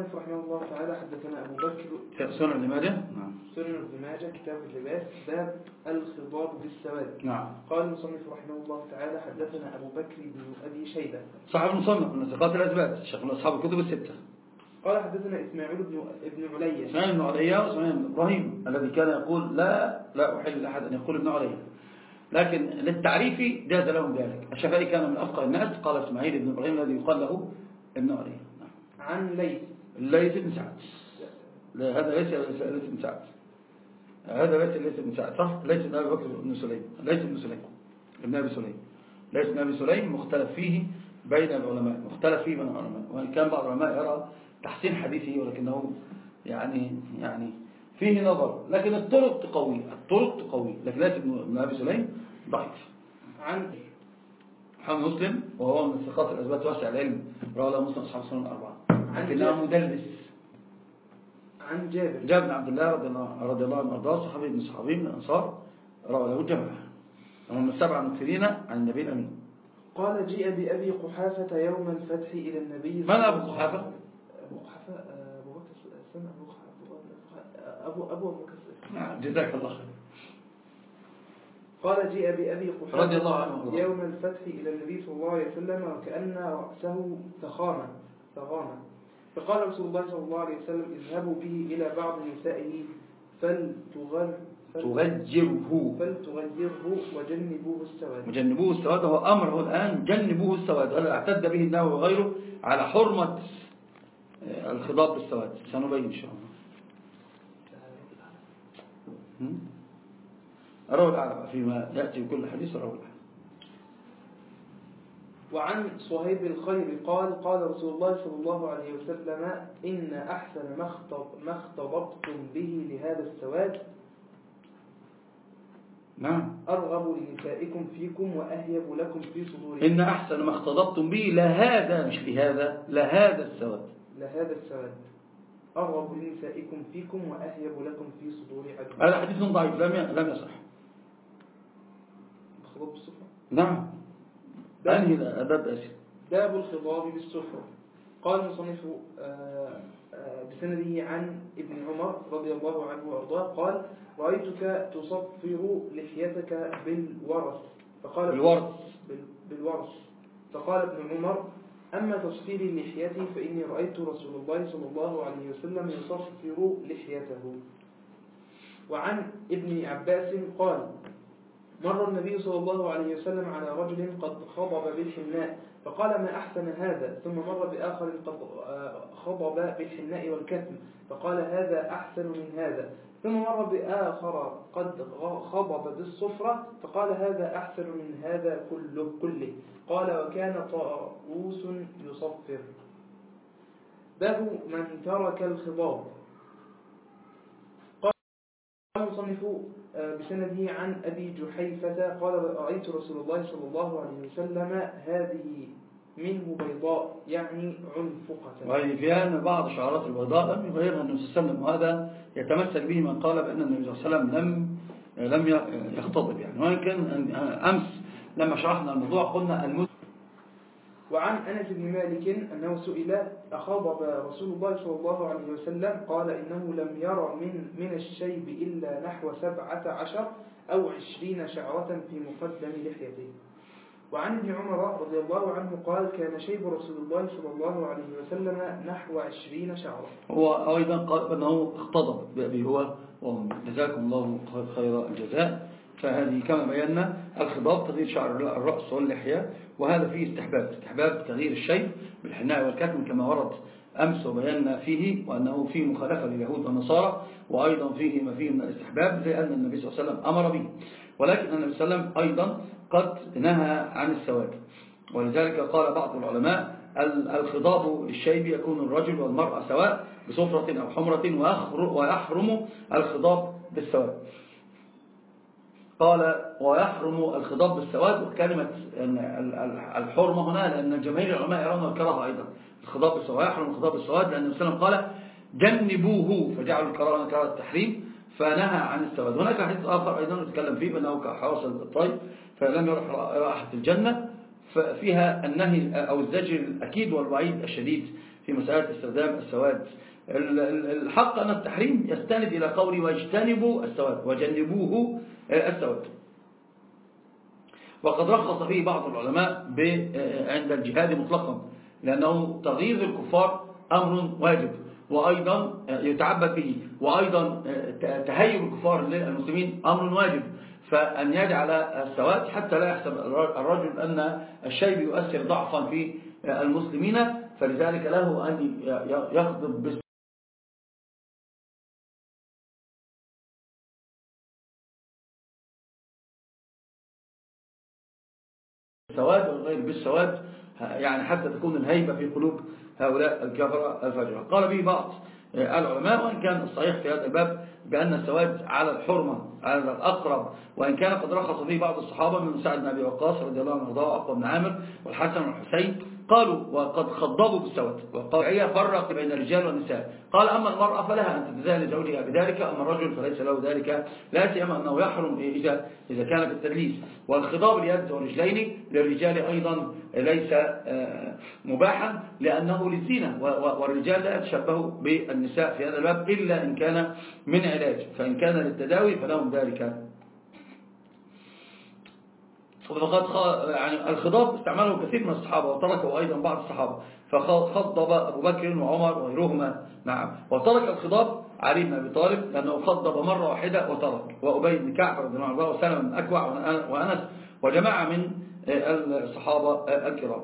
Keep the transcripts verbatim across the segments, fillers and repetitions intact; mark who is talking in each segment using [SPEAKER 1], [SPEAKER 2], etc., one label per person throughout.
[SPEAKER 1] المصنف رحمه الله تعالى حدثنا أبو بكر
[SPEAKER 2] سنن ابن ماجه. نعم.
[SPEAKER 1] سنن ابن ماجه كتاب اللباس باب الخضاب بالسواد.
[SPEAKER 2] نعم.
[SPEAKER 1] قال المصنف رحمه الله تعالى حدثنا أبو بكر بن أبي شيبة
[SPEAKER 2] صاحب المصنف من ثقات الأثبات شيخ من أصحاب الكتب الستة.
[SPEAKER 1] قال حدثنا إسماعيل بن ابن عليا
[SPEAKER 2] إسماعيل بن عليا وإسماعيل بن إبراهيم الذي كان يقول لا لا أحل لأحد أن يقول ابن عليا، لكن للتعريف جاز لهم ذلك. الشافعي كان من أفقه الناس، قال إسماعيل بن إبراهيم الذي يقال له ابن عليا. نعم.
[SPEAKER 1] عن ليث
[SPEAKER 2] ليث بن سعد. لا هذا ليس ليث بن سعد، هذا ليس ليث بن سعد صح؟ ليس بن أبي بكر بن سليم، ليس بن سليم ابن أبي سليم، ليس بن أبي سليم مختلف فيه بين العلماء، مختلف فيه بين العلماء، وإن كان بعض العلماء يرى تحسين حديثه ولكنه يعني يعني فيه نظر، لكن الطرق تقوي الطرق تقوي لكن ليس ابن أبي سليم ضعيف.
[SPEAKER 1] عن
[SPEAKER 2] محمد مسلم وهو من الثقات الأثبات واسع العلم، رواه له مسلم أصحاب السنن الأربعة، لكنه مدلس.
[SPEAKER 1] عن جابر
[SPEAKER 2] جابر بن عبد الله رضي الله رضي الله عنه وارضاه، صحابي من صحابي من الأنصار، رواه له الجماعة، وهم من السبعة المكثرين عن النبي الأمين.
[SPEAKER 1] قال جيء بأبي قحافة يوم الفتح إلى النبي.
[SPEAKER 2] من أبو قحافة؟
[SPEAKER 1] أبو قحافة أبو بكر السنة أبو أبو أبو بكر.
[SPEAKER 2] نعم جزاك الله خير.
[SPEAKER 1] قال جيء بأبي قحافة
[SPEAKER 2] رضي الله عنه
[SPEAKER 1] يوم الفتح إلى النبي صلى الله عليه وسلم وكأن رأسه تخامة تغامة، فقال رسول الله صلى الله عليه وسلم اذهبوا به إلى بعض نسائه فلتغر
[SPEAKER 2] تغجره
[SPEAKER 1] فلتغيره وجنبوه السواد.
[SPEAKER 2] وجنبوه السواد هو أمره الآن، جنبوه السواد، هذا اعتد به النووي وغيره على حرمة الخضاب بالسواد، سنبين إن شاء الله. أروى الأعلى فيما يأتي بكل حديث أروى الأعلى.
[SPEAKER 1] وعن صهيب الخير قال قال رسول الله صلى الله عليه وسلم إن أحسن ما اختضبتم به لهذا السواد
[SPEAKER 2] نعم
[SPEAKER 1] أرغب لنسائكم فيكم وأهيب لكم في صدوركم.
[SPEAKER 2] إن أحسن ما اختضبتم به لهذا مش لهذا لهذا السواد
[SPEAKER 1] لهذا السواد أرغب لنسائكم فيكم وأهيب لكم في صدور عدو.
[SPEAKER 2] هذا حديث ضعيف لم لم يصح.
[SPEAKER 1] الخضاب بالسفرة.
[SPEAKER 2] نعم. أنهي باب أسف.
[SPEAKER 1] باب الخضاب بالسفرة. قال المصنف بسنده عن ابن عمر رضي الله عنه وأرضاه قال رأيتك تصفر لحيتك بالورث فقال
[SPEAKER 2] بالورث
[SPEAKER 1] بالورث فقال ابن عمر أما تصفيري لحيتي فإني رأيت رسول الله صلى الله عليه وسلم يصفر لحيته. وعن ابن عباس قال مر النبي صلى الله عليه وسلم على رجل قد خضب بالحناء فقال ما أحسن هذا، ثم مر بآخر قد خضب بالحناء والكتم فقال هذا أحسن من هذا، ثم مر بآخر قد خضب بالصفرة فقال هذا أحسن من هذا كله كله. قال وكان طاووس يصفر. باب من ترك الخضاب. قال المصنف بسنده عن أبي جحيفة قال رأيت رسول الله صلى الله عليه وسلم هذه منه بيضاء يعني عنفقة.
[SPEAKER 2] وهي فيها أن بعض شعارات البيضاء لم يغيرها النبي صلى الله عليه وسلم، وهذا يتمثل به من قال بأن النبي صلى الله عليه وسلم لم لم يختضب يعني، وإن كان أمس لما شرحنا الموضوع قلنا المسلم.
[SPEAKER 1] وعن أنس بن مالك أنه سئل أخضب رسول الله صلى الله عليه وسلم قال إنه لم يرى من من الشيب إلا نحو سبعة عشر أو عشرين شعرة في مقدم لحيته. وعن ابن عمر رضي الله عنه قال كان شيب رسول الله صلى الله عليه وسلم نحو عشرين شعرة.
[SPEAKER 2] هو أيضا قال أنه اختضب بأبي هو وجزاكم الله خير الجزاء. فهذه كما بينا الخضاب تغيير شعر الرأس واللحية، وهذا فيه استحباب استحباب تغيير الشيب بالحناء والكتم كما ورد أمس وبينا فيه، وأنه فيه مخالفة لليهود والنصارى، وأيضا فيه ما فيه من الاستحباب زي أن النبي صلى الله عليه وسلم أمر به، ولكن النبي صلى الله عليه وسلم أيضا قد نهى عن السواد. ولذلك قال بعض العلماء الخضاب للشيب يكون الرجل والمرأة سواء بصفرة أو حمرة، ويحرم الخضاب بالسواد. قال ويحرم الخضاب بالسواد، وكلمة الحرمة هنا لأن جماهير العلماء يرون الكراهة أيضا الخضاب بالسواد، ويحرم الخضاب بالسواد لأن النبي صلى الله عليه وسلم قال جنبوه فجعلوا الكراهة كراهة التحريم فنهى عن السواد. هناك حديث آخر أيضا نتكلم فيه بأنه كحواس الطيب فلم يرح رائحة الجنة، ففيها النهي أو الزجر الأكيد والوعيد الشديد في مسألة استخدام السواد. الحق أن التحريم يستند إلى قول واجتنبوا السواد وجنبوه السواد، وقد رخص فيه بعض العلماء عند الجهاد مطلقا، لأنه تغيير الكفار أمر واجب وأيضا يتعبد به، وأيضا تهيئ الكفار للمسلمين أمر واجب، فأن يجعل السواد حتى لا يحسب الرجل أن الشيء يؤثر ضعفا في المسلمين، فلذلك له أن يخضب بالسواد والغير بالسواد، يعني حتى تكون الهيبة في قلوب هؤلاء الكفرة الفجرة. قال به بعض العلماء، وإن كان الصحيح في هذا الباب بأن السواد على الحرمة على الأقرب، وإن كان قد رخص فيه بعض الصحابة من سعد بن أبي وقاص رضي الله عنه وعقبة بن عامر والحسن والحسين، قالوا وقد خضبوا بالسواد، وقال هي فرق بين الرجال والنساء. قال أما المرأة فلها أن تتزين لزوجها بذلك، أما الرجل فليس له ذلك، لا سيما أنه يحرم إذا إذا كان بالتدليس. والخضاب اليد والرجلين للرجال أيضا ليس مباحا لأنه للزينة، والرجال لا يتشبهوا بالنساء في هذا الباب إلا إن كان من علاج، فإن كان للتداوي فلهم ذلك. فقد يعني الخضاب استعمله كثير من الصحابة وتركه أيضا بعض الصحابة، فخضب أبو بكر وعمر وغيرهما. نعم. وترك الخضاب علي بن أبي طالب لأنه خضب مرة واحدة وترك، وأبي بن كعب رضي الله عنه وسلم بن أكوع وأنس وجماعة من الصحابة الكرام.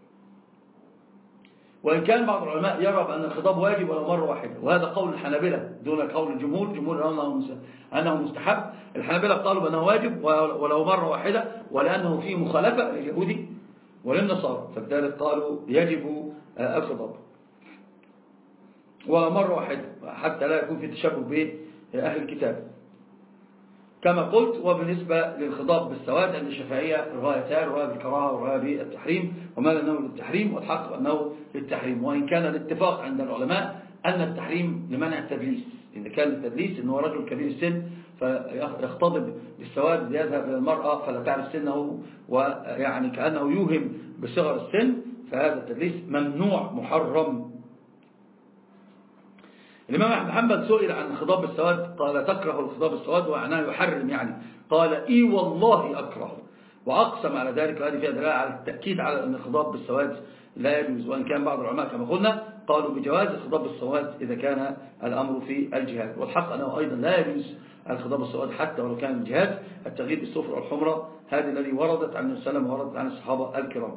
[SPEAKER 2] وإن كان بعض العلماء يرى بأن الخضاب واجب ولو مرة واحدة، وهذا قول الحنابلة دون قول الجمهور. الجمهور أنه مستحب، الحنابلة قالوا بأنه واجب ولو مرة واحدة، ولأنه فيه مخالفة لليهود وللنصارى، فلذلك قالوا يجب الخضاب ولو مرة واحدة حتى لا يكون في تشبه بأهل الكتاب كما قلت. وبالنسبة للخضاب بالسواد عند الشافعية روايتان، رواية بالكراهة ورواية بالتحريم، وما أنه للتحريم والحق أنه للتحريم. وإن كان الاتفاق عند العلماء أن التحريم لمنع التدليس، إذا كان التدليس أنه رجل كبير السن فيختضب بالسواد ليذهب إلى المرأة فلا تعرف سنه، ويعني كأنه يوهم بصغر السن، فهذا التدليس ممنوع محرم. الإمام أحمد بن حنبل سئل عن خضاب السواد قال تكره الخضاب السواد وعناه يحرم يعني، قال إي والله أكره، وأقسم على ذلك، وهذه فيها دلالة على التأكيد على أن الخضاب بالسواد لا يجوز. وإن كان بعض العلماء كما قلنا قالوا بجواز الخضاب بالسواد إذا كان الأمر في الجهاد، والحق أنه أيضا لا يجوز الخضاب بالسواد حتى ولو كان الجهاد. التغيير بالصفر والحمرة هذه الذي وردت عن النبي صلى الله عليه وسلم ووردت عن الصحابة الكرام.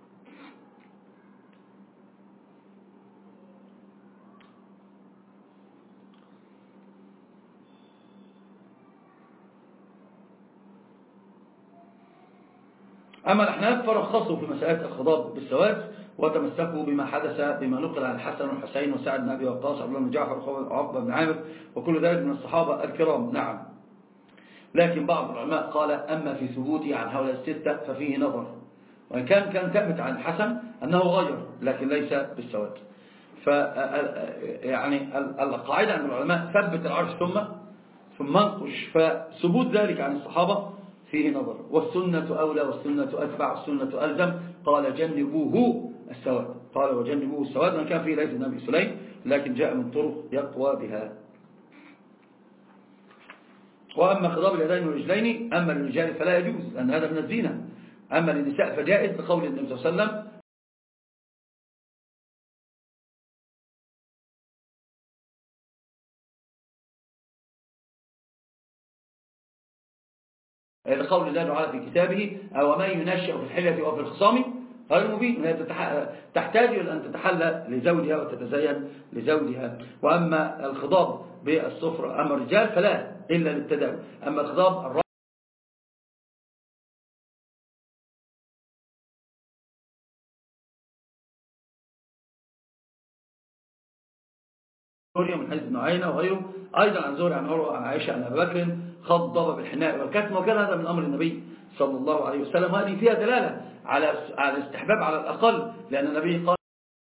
[SPEAKER 2] أما الأحناف فرخصوا في مسألة الخضاب بالسواد، وتمسكوا بما حدث بما نقل عن الحسن والحسين وسعد بن أبي وقاص وعبد الله بن جعفر وعقبة بن عامر وكل ذلك من الصحابة الكرام. نعم. لكن بعض العلماء قال أما في ثبوته عن هؤلاء الستة ففيه نظر، وإن كان كان ثابت عن الحسن أنه غير لكن ليس بالسواد. ف يعني القاعدة عند العلماء ثبت العرش ثم ثم انقش، فثبوت ذلك عن الصحابة فيه نظر، والسنة أولى والسنة أتبع والسنة ألزم. قال جنبوه السواد، قال وجنبوه السواد، من كان فيه ليس النبي سليم لكن جاء من طرق يقوى بها. وأما خضاب اليدين والرجلين أما للرجال فلا يجوز لأن هذا من الزينة، أما للنساء فجائز بقول النبي صلى الله عليه وسلم لقول الله تعالى في كتابه أو من ينشأ في الحلية أو في الخصام غير مبين، هي تحتاج إلى أن تتحلى لزوجها وتتزين لزوجها. وأما الخضاب بالصفر أما الرجال فلا إلا للتداوي. أما الخضاب الرجل من حديث ابن عيينة وغيره أيضا عن زهري عن عروة عن عائشة عن أبي بكر خضب بالحناء والكتم، وكان هذا من أمر النبي صلى الله عليه وسلم. هذه فيها دلالة على على الاستحباب على الأقل، لأن النبي قال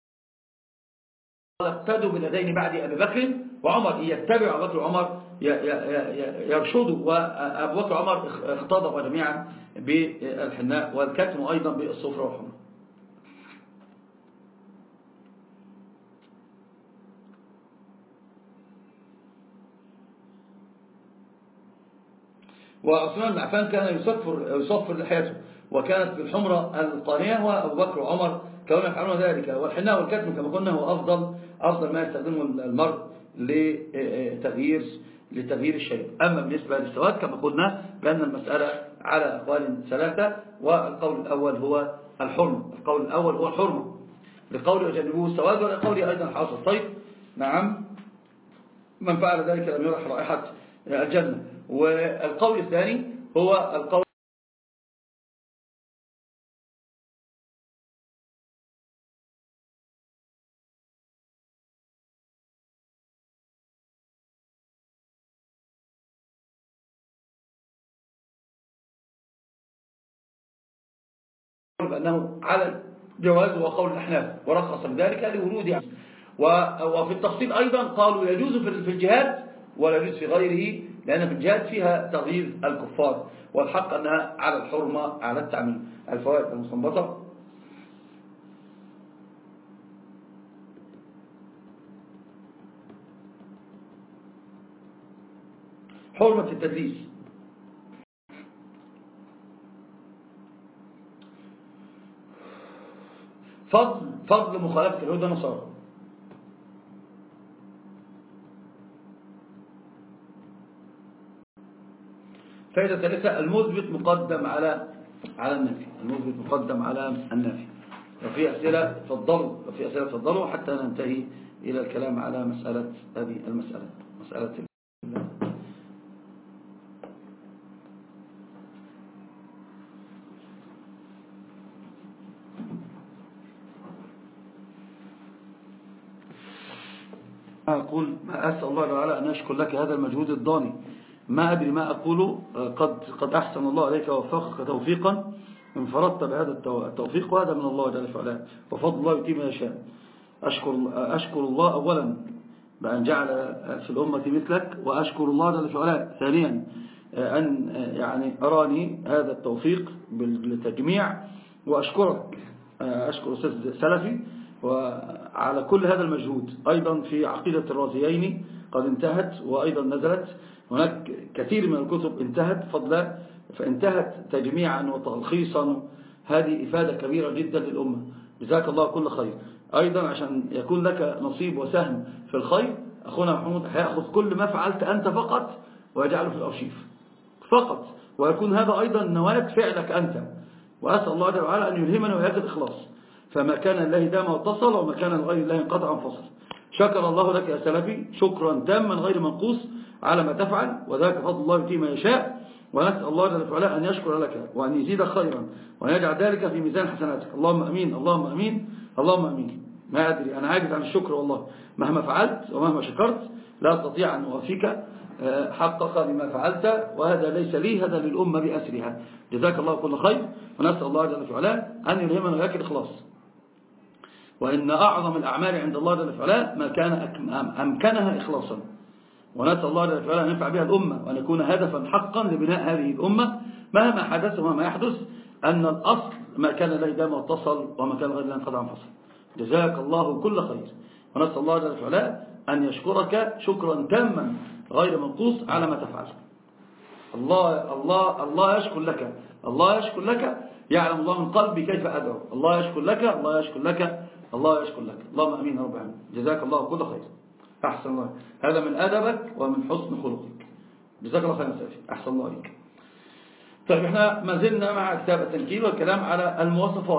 [SPEAKER 2] اقتدوا باليدين بعد أبي بكر وعمر، يتبع أبو بكر وعمر يرشدوا، وأبو بكر وعمر اختضبوا جميعا بالحناء والكتم أيضا بالصفر والحمر. وعثمان بن عفان كان يصفر, يصفر لحيته، وكانت بالحمرة القانية، وأبو بكر وعمر كانوا يفعلون ذلك. والحناء والكتم كما قلنا هو أفضل أفضل ما يستخدمه المرء لتغيير لتغيير الشيء. أما بالنسبة للسواد كما قلنا بأن المسألة على أقوال ثلاثة، والقول الأول هو الحرمة القول الأول هو الحرمة لقول يجنبوه السواد، ولقول أيضا حاصل الطيب. نعم، من فعل ذلك لم يرح رائحة الجنة. والقول الثاني هو القول بأنه على الجواز وقول الأحناف، ورخص بذلك لورود يعني. وفي التفصيل أيضا قالوا يجوز في الجهاد ولا يجوز في غيره، لأن في الجهاد فيها تغيير الكفار، والحق أنها على الحرمة على التعميم. الفوائد المستنبطة: حرمة التدليس، فضل فضل مخالفة اليهود والنصارى، فائدة ثالثة: المثبت مقدم على على النافي المثبت مقدم على النافي. وفي أسئلة تفضلوا وفي أسئلة تفضلوا حتى ننتهي إلى الكلام على مسألة هذه المسألة مسألة أقول أسأل الله تعالى أن أشكر لك هذا المجهود الضاني. ما أدري ما أقوله، قد قد أحسن الله عليك ووفقك توفيقا انفردت بهذا التوفيق، وهذا من الله جل وعلا، وفضل الله يتم ما يشاء. أشكر أشكر الله أولا بأن جعل في الأمة مثلك، وأشكر الله جل وعلا ثانيا أن يعني أراني هذا التوفيق بالتجميع، وأشكرك أشكر أستاذ سلفي وعلى كل هذا المجهود. أيضا في عقيدة الرازيين قد انتهت وأيضا نزلت، هناك كثير من الكتب انتهت فضلا، فانتهت تجميعا وتلخيصا. هذه إفادة كبيرة جدا للأمة، جزاك الله كل خير. أيضا عشان يكون لك نصيب وسهم في الخير، أخونا محمود هيأخذ كل ما فعلت أنت فقط ويجعله في الأرشيف فقط، ويكون هذا أيضا نواة فعلك أنت. وأسأل الله تعالى أن يلهمنا ويأخذ الإخلاص، فما كان الله دام واتصل، وما كان لغير الله انقطع انفصل. شكر الله لك يا سلفي شكرا تاما غير منقوص على ما تفعل، وذاك فضل الله يؤتيه ما يشاء. ونسأل الله جل وعلا أن يشكر لك وأن يزيد خيرا وأن يجعل ذلك في ميزان حسناتك. اللهم أمين اللهم أمين اللهم أمين. ما أدري أنا عاجز عن الشكر والله، مهما فعلت ومهما شكرت لا أستطيع أن أوفيك حقق لما فعلت، وهذا ليس لي، هذا للأمة بأسرها. جزاك الله كل خير، ونسأل الله جل وعلا أن يلهمنا وياك الإخلاص. وإن أعظم الأعمال عند الله جل وعلا ما كان أمكنها إخلاصا، ونسأل الله جل وعلا أن ينفع بها الأمة وأن يكون هدفا حقا لبناء هذه الأمة مهما حدث ومهما يحدث، أن الأصل ما كان له دام واتصل وما كان غير له انقطع انفصل. جزاك الله كل خير، ونسأل الله جل وعلا أن يشكرك شكرا تاما غير منقوص على ما تفعل. الله الله الله يشكر لك الله يشكر لك يعلم الله من قلبي كيف أدعو. الله يشكر لك الله يشكر لك الله يشكر لك. اللهم أمين رب العالمين. جزاك الله كل خير. أحسن الله، هذا من أدبك ومن حسن خلقك. جزاك الله خير يا سيدي، أحسن الله عليك. طيب احنا ما زلنا مع كتاب التنكيل والكلام على المواصفات.